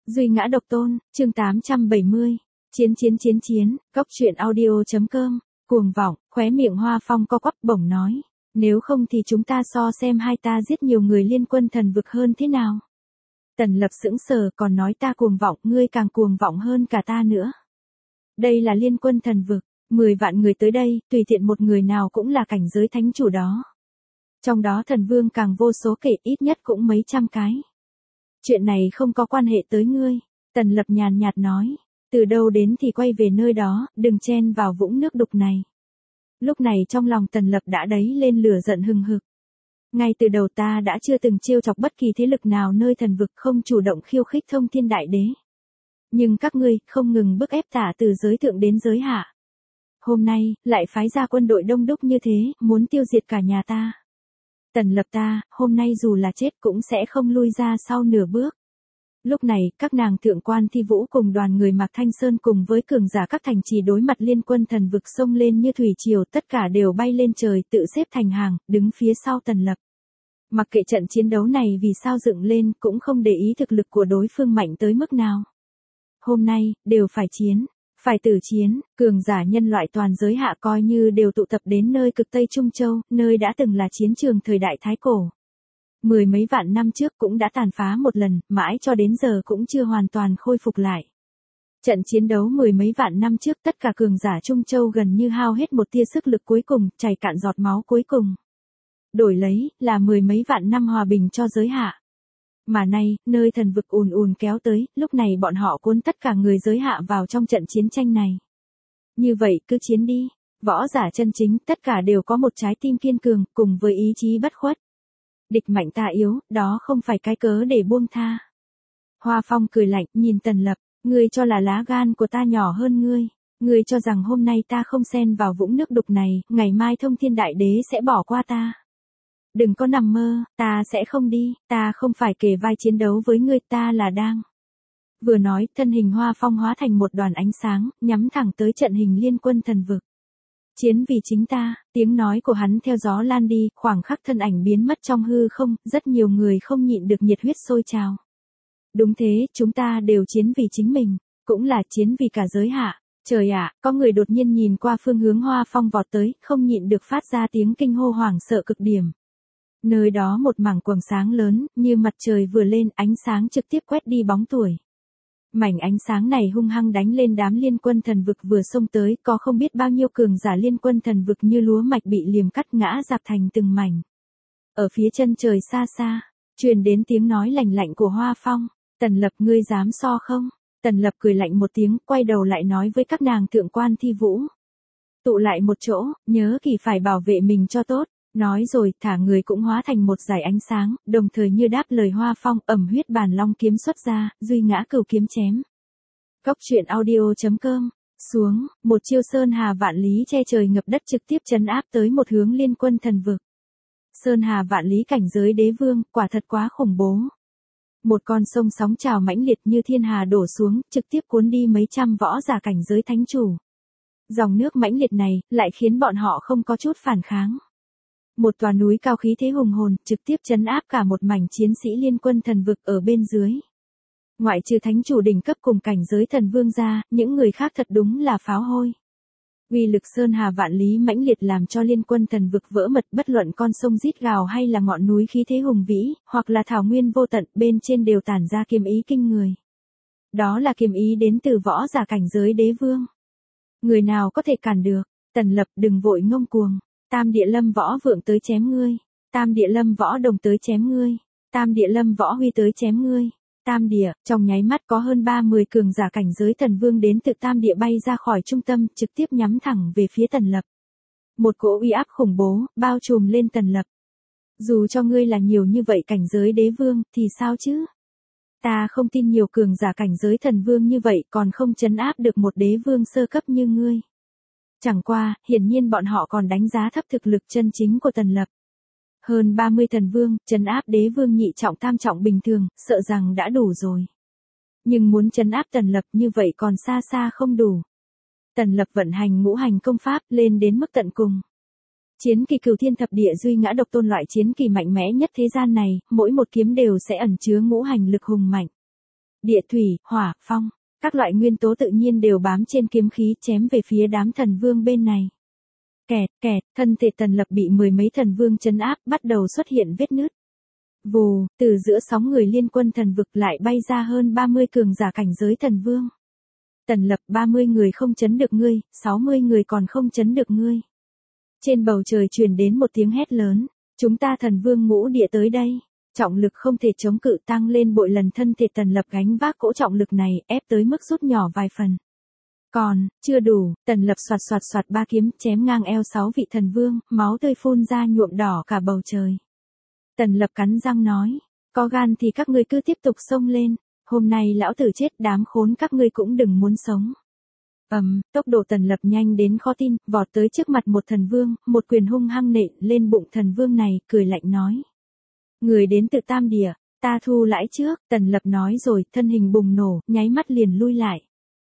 Duy ngã độc tôn, chương 870. Chiến, góc truyện audio.com, cuồng vọng, khóe miệng Hoa Phong co quắp bổng nói. Nếu không thì chúng ta so xem hai ta giết nhiều người liên quân thần vực hơn thế nào. Tần Lập sững sờ còn nói ta cuồng vọng, ngươi càng cuồng vọng hơn cả ta nữa. Đây là liên quân thần vực, 10 vạn người tới đây, tùy tiện một người nào cũng là cảnh giới thánh chủ đó. Trong đó thần vương càng vô số kể, ít nhất cũng mấy trăm cái. Chuyện này không có quan hệ tới ngươi, Tần Lập nhàn nhạt nói, từ đâu đến thì quay về nơi đó, đừng chen vào vũng nước đục này. Lúc này trong lòng Tần Lập đã đẩy lên lửa giận hừng hực. Ngay từ đầu ta đã chưa từng trêu chọc bất kỳ thế lực nào nơi thần vực, không chủ động khiêu khích thông thiên đại đế. Nhưng các ngươi không ngừng bức ép ta từ giới thượng đến giới hạ. Hôm nay, lại phái ra quân đội đông đúc như thế, muốn tiêu diệt cả nhà ta. Tần Lập ta, hôm nay dù là chết cũng sẽ không lui ra sau nửa bước. Lúc này, các nàng thượng quan Thi Vũ cùng đoàn người Mạc Thanh Sơn cùng với cường giả các thành trì đối mặt liên quân thần vực xông lên như thủy triều, tất cả đều bay lên trời tự xếp thành hàng, đứng phía sau Tần Lập. Mặc kệ trận chiến đấu này vì sao dựng lên, cũng không để ý thực lực của đối phương mạnh tới mức nào. Hôm nay, đều phải chiến. Phải tử chiến, cường giả nhân loại toàn giới hạ coi như đều tụ tập đến nơi cực Tây Trung Châu, nơi đã từng là chiến trường thời đại Thái Cổ. 10 mấy vạn năm trước cũng đã tàn phá một lần, mãi cho đến giờ cũng chưa hoàn toàn khôi phục lại. Trận chiến đấu 10 mấy vạn năm trước tất cả cường giả Trung Châu gần như hao hết một tia sức lực cuối cùng, chảy cạn giọt máu cuối cùng. Đổi lấy, là 10 mấy vạn năm hòa bình cho giới hạ. Mà nay, nơi thần vực ùn ùn kéo tới, lúc này bọn họ cuốn tất cả người giới hạ vào trong trận chiến tranh này. Như vậy cứ chiến đi, võ giả chân chính tất cả đều có một trái tim kiên cường, cùng với ý chí bất khuất. Địch mạnh ta yếu, đó không phải cái cớ để buông tha. Hoa Phong cười lạnh, nhìn Tần Lập, ngươi cho là lá gan của ta nhỏ hơn ngươi. Ngươi cho rằng hôm nay ta không xen vào vũng nước đục này, ngày mai thông thiên đại đế sẽ bỏ qua ta. Đừng có nằm mơ, ta sẽ không đi, ta không phải kề vai chiến đấu với ngươi, ta là đang. Vừa nói, thân hình Hoa Phong hóa thành một đoàn ánh sáng, nhắm thẳng tới trận hình liên quân thần vực. Chiến vì chính ta, tiếng nói của hắn theo gió lan đi, khoảng khắc thân ảnh biến mất trong hư không, rất nhiều người không nhịn được nhiệt huyết sôi trào. Đúng thế, chúng ta đều chiến vì chính mình, cũng là chiến vì cả giới hạ. Trời ạ, có người đột nhiên nhìn qua phương hướng Hoa Phong vọt tới, không nhịn được phát ra tiếng kinh hô hoảng sợ cực điểm. Nơi đó một mảng quầng sáng lớn, như mặt trời vừa lên, ánh sáng trực tiếp quét đi bóng tuổi. Mảnh ánh sáng này hung hăng đánh lên đám liên quân thần vực vừa xông tới, có không biết bao nhiêu cường giả liên quân thần vực như lúa mạch bị liềm cắt ngã rạp thành từng mảnh. Ở phía chân trời xa xa, truyền đến tiếng nói lạnh lạnh của Hoa Phong, Tần Lập ngươi dám so không? Tần Lập cười lạnh một tiếng, quay đầu lại nói với các nàng thượng quan Thi Vũ. Tụ lại một chỗ, nhớ kỳ phải bảo vệ mình cho tốt. Nói rồi, thả người cũng hóa thành một dải ánh sáng, đồng thời như đáp lời Hoa Phong, ẩm huyết bàn long kiếm xuất ra, duy ngã cửu kiếm chém. Góc truyện audio.com, xuống, một chiêu sơn hà vạn lý che trời ngập đất trực tiếp trấn áp tới một hướng liên quân thần vực. Sơn hà vạn lý cảnh giới đế vương, quả thật quá khủng bố. Một con sông sóng trào mãnh liệt như thiên hà đổ xuống, trực tiếp cuốn đi mấy trăm võ giả cảnh giới thánh chủ. Dòng nước mãnh liệt này, lại khiến bọn họ không có chút phản kháng. Một tòa núi cao khí thế hùng hồn, trực tiếp trấn áp cả một mảnh chiến sĩ liên quân thần vực ở bên dưới. Ngoại trừ thánh chủ đỉnh cấp cùng cảnh giới thần vương ra, những người khác thật đúng là pháo hôi. Uy lực sơn hà vạn lý mãnh liệt làm cho liên quân thần vực vỡ mật, bất luận con sông rít gào hay là ngọn núi khí thế hùng vĩ, hoặc là thảo nguyên vô tận, bên trên đều tản ra kiếm ý kinh người. Đó là kiếm ý đến từ võ giả cảnh giới đế vương. Người nào có thể cản được? Tần Lập đừng vội ngông cuồng. Tam địa lâm võ vượng tới chém ngươi. Tam địa lâm võ đồng tới chém ngươi. Tam địa lâm võ huy tới chém ngươi. Tam địa, trong nháy mắt có hơn 30 cường giả cảnh giới thần vương đến từ tam địa bay ra khỏi trung tâm, trực tiếp nhắm thẳng về phía Tần Lập. Một cỗ uy áp khủng bố, bao trùm lên Tần Lập. Dù cho ngươi là nhiều như vậy cảnh giới đế vương, thì sao chứ? Ta không tin nhiều cường giả cảnh giới thần vương như vậy còn không trấn áp được một đế vương sơ cấp như ngươi. Chẳng qua, hiển nhiên bọn họ còn đánh giá thấp thực lực chân chính của Tần Lập. Hơn 30 thần vương, trấn áp đế vương nhị trọng tam trọng bình thường, sợ rằng đã đủ rồi. Nhưng muốn trấn áp Tần Lập như vậy còn xa xa không đủ. Tần Lập vận hành ngũ hành công pháp lên đến mức tận cùng. Chiến kỳ cửu thiên thập địa duy ngã độc tôn loại chiến kỳ mạnh mẽ nhất thế gian này, mỗi một kiếm đều sẽ ẩn chứa ngũ hành lực hùng mạnh. địa thủy, hỏa, phong. Các loại nguyên tố tự nhiên đều bám trên kiếm khí chém về phía đám thần vương bên này. Kẹt, kẹt, thân thể Tần Lập bị mười mấy thần vương trấn áp, bắt đầu xuất hiện vết nứt. Vù, từ giữa sóng người liên quân thần vực lại bay ra hơn 30 cường giả cảnh giới thần vương. Tần Lập 30 người không chấn được ngươi, 60 người còn không chấn được ngươi. Trên bầu trời truyền đến một tiếng hét lớn, chúng ta thần vương ngũ địa tới đây. Trọng lực không thể chống cự tăng lên bội lần thân thể Tần Lập gánh vác cỗ trọng lực này ép tới mức rút nhỏ vài phần. Còn, chưa đủ, Tần Lập xoạt xoạt xoạt ba kiếm chém ngang eo 6 vị thần vương, máu tươi phun ra nhuộm đỏ cả bầu trời. Tần Lập cắn răng nói, có gan thì các ngươi cứ tiếp tục xông lên, hôm nay lão tử chết đám khốn các ngươi cũng đừng muốn sống. Tốc độ Tần Lập nhanh đến khó tin, vọt tới trước mặt một thần vương, một quyền hung hăng nện lên bụng thần vương này, cười lạnh nói. Người đến từ Tam Địa, ta thu lãi trước, Tần Lập nói rồi, thân hình bùng nổ, nháy mắt liền lui lại.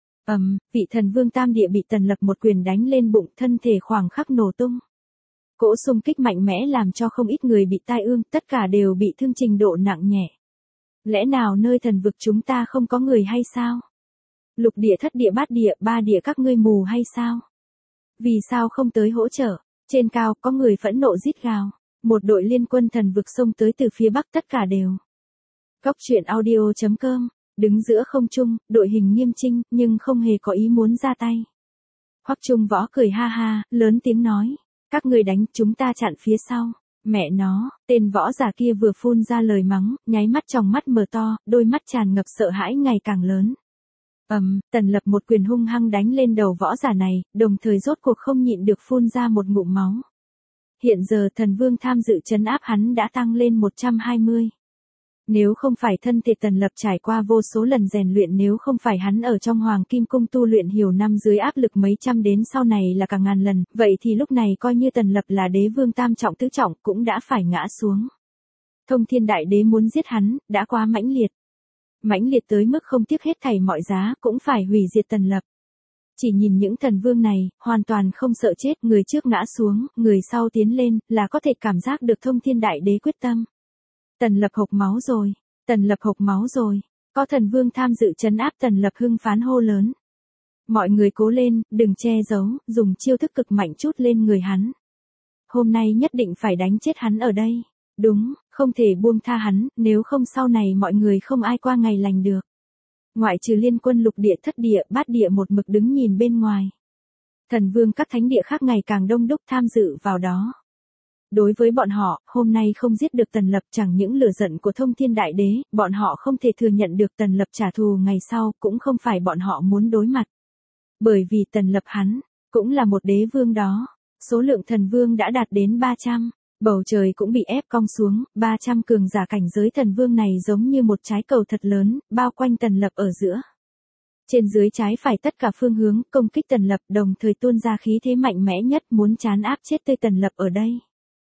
Vị thần vương Tam Địa bị Tần Lập một quyền đánh lên bụng, thân thể khoảng khắc nổ tung. Cỗ xung kích mạnh mẽ làm cho không ít người bị tai ương, tất cả đều bị thương trình độ nặng nhẹ. Lẽ nào nơi thần vực chúng ta không có người hay sao? Lục địa, thất địa, bát địa, ba địa các ngươi mù hay sao? Vì sao không tới hỗ trợ? Trên cao có người phẫn nộ rít gào. Một đội liên quân thần vực xông tới từ phía bắc, tất cả đều. Góc truyện audio.com, đứng giữa không trung, đội hình nghiêm chỉnh, nhưng không hề có ý muốn ra tay. Hoắc Trung Võ cười ha ha, lớn tiếng nói, các ngươi đánh, chúng ta chặn phía sau. Mẹ nó, tên võ giả kia vừa phun ra lời mắng, nháy mắt tròng mắt mở to, đôi mắt tràn ngập sợ hãi ngày càng lớn. Tần Lập một quyền hung hăng đánh lên đầu võ giả này, đồng thời rốt cuộc không nhịn được phun ra một ngụm máu. Hiện giờ thần vương tham dự trấn áp hắn đã tăng lên 120. Nếu không phải thân thể Tần Lập trải qua vô số lần rèn luyện, nếu không phải hắn ở trong Hoàng Kim Cung tu luyện nhiều năm dưới áp lực mấy trăm đến sau này là cả ngàn lần, vậy thì lúc này coi như Tần Lập là đế vương tam trọng tứ trọng cũng đã phải ngã xuống. Thông Thiên Đại Đế muốn giết hắn, đã quá mãnh liệt. Mãnh liệt tới mức không tiếc hết thảy mọi giá cũng phải hủy diệt Tần Lập. Chỉ nhìn những thần vương này, hoàn toàn không sợ chết, người trước ngã xuống, người sau tiến lên, là có thể cảm giác được Thông Thiên Đại Đế quyết tâm. Tần Lập hộc máu rồi, Tần Lập hộc máu rồi, có thần vương tham dự trấn áp, Tần Lập hưng phán hô lớn. Mọi người cố lên, đừng che giấu, dùng chiêu thức cực mạnh chút lên người hắn. Hôm nay nhất định phải đánh chết hắn ở đây. Đúng, không thể buông tha hắn, nếu không sau này mọi người không ai qua ngày lành được. Ngoại trừ liên quân lục địa, thất địa, bát địa một mực đứng nhìn bên ngoài. Thần vương các thánh địa khác ngày càng đông đúc tham dự vào đó. Đối với bọn họ, hôm nay không giết được Tần Lập chẳng những lửa giận của Thông Thiên Đại Đế, bọn họ không thể thừa nhận được Tần Lập trả thù ngày sau, cũng không phải bọn họ muốn đối mặt. Bởi vì Tần Lập hắn, cũng là một đế vương đó. Số lượng thần vương đã đạt đến 300. Bầu trời cũng bị ép cong xuống, 300 cường giả cảnh giới thần vương này giống như một trái cầu thật lớn, bao quanh Tần Lập ở giữa. Trên dưới trái phải tất cả phương hướng công kích Tần Lập, đồng thời tuôn ra khí thế mạnh mẽ nhất, muốn trán áp chết tươi Tần Lập ở đây.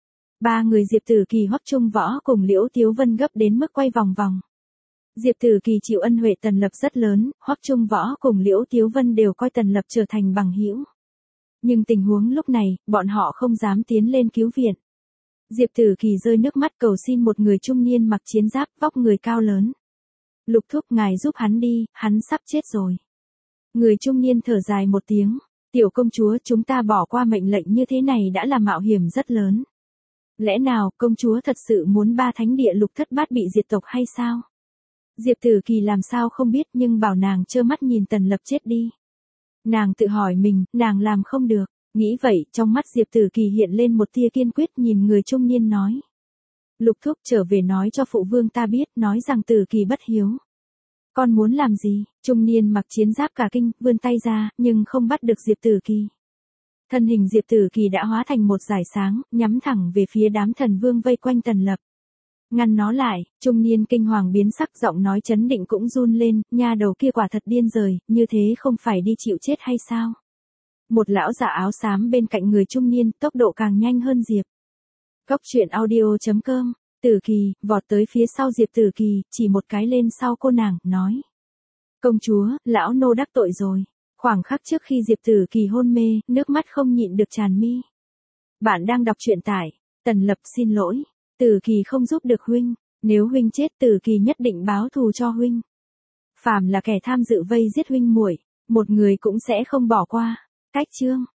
Ba người Diệp Tử Kỳ, Hoắc Trung Võ cùng Liễu Tiếu Vân gấp đến mức quay vòng vòng. Diệp Tử Kỳ chịu ân huệ Tần Lập rất lớn, Hoắc Trung Võ cùng Liễu Tiếu Vân đều coi Tần Lập trở thành bằng hữu. Nhưng tình huống lúc này, bọn họ không dám tiến lên cứu viện. Diệp Tử Kỳ rơi nước mắt cầu xin một người trung niên mặc chiến giáp, vóc người cao lớn. Lục thúc, ngài giúp hắn đi, hắn sắp chết rồi. Người trung niên thở dài một tiếng, tiểu công chúa, chúng ta bỏ qua mệnh lệnh như thế này đã là mạo hiểm rất lớn. Lẽ nào công chúa thật sự muốn ba thánh địa lục thất bát bị diệt tộc hay sao? Diệp Tử Kỳ làm sao không biết, nhưng bảo nàng trơ mắt nhìn Tần Lập chết đi. Nàng tự hỏi mình, nàng làm không được. Nghĩ vậy, trong mắt Diệp Tử Kỳ hiện lên một tia kiên quyết, nhìn người trung niên nói. Lục thúc, trở về nói cho phụ vương ta biết, nói rằng Tử Kỳ bất hiếu. Con muốn làm gì? Trung niên mặc chiến giáp cả kinh, vươn tay ra, nhưng không bắt được Diệp Tử Kỳ. Thân hình Diệp Tử Kỳ đã hóa thành một dải sáng, nhắm thẳng về phía đám thần vương vây quanh Tần Lập. Ngăn nó lại, trung niên kinh hoàng biến sắc, giọng nói chấn định cũng run lên, nha đầu kia quả thật điên rời, như thế không phải đi chịu chết hay sao? Một lão giả áo xám bên cạnh người trung niên, tốc độ càng nhanh hơn Diệp. Góc truyện audio.com, Tử Kỳ, vọt tới phía sau Diệp Tử Kỳ, chỉ một cái lên sau cô nàng, nói. Công chúa, lão nô đắc tội rồi. Khoảng khắc trước khi Diệp Tử Kỳ hôn mê, nước mắt không nhịn được tràn mi. Bạn đang đọc truyện tại, Tần Lập xin lỗi, Tử Kỳ không giúp được huynh, nếu huynh chết Tử Kỳ nhất định báo thù cho huynh. Phàm là kẻ tham dự vây giết huynh muội, một người cũng sẽ không bỏ qua. Cách chương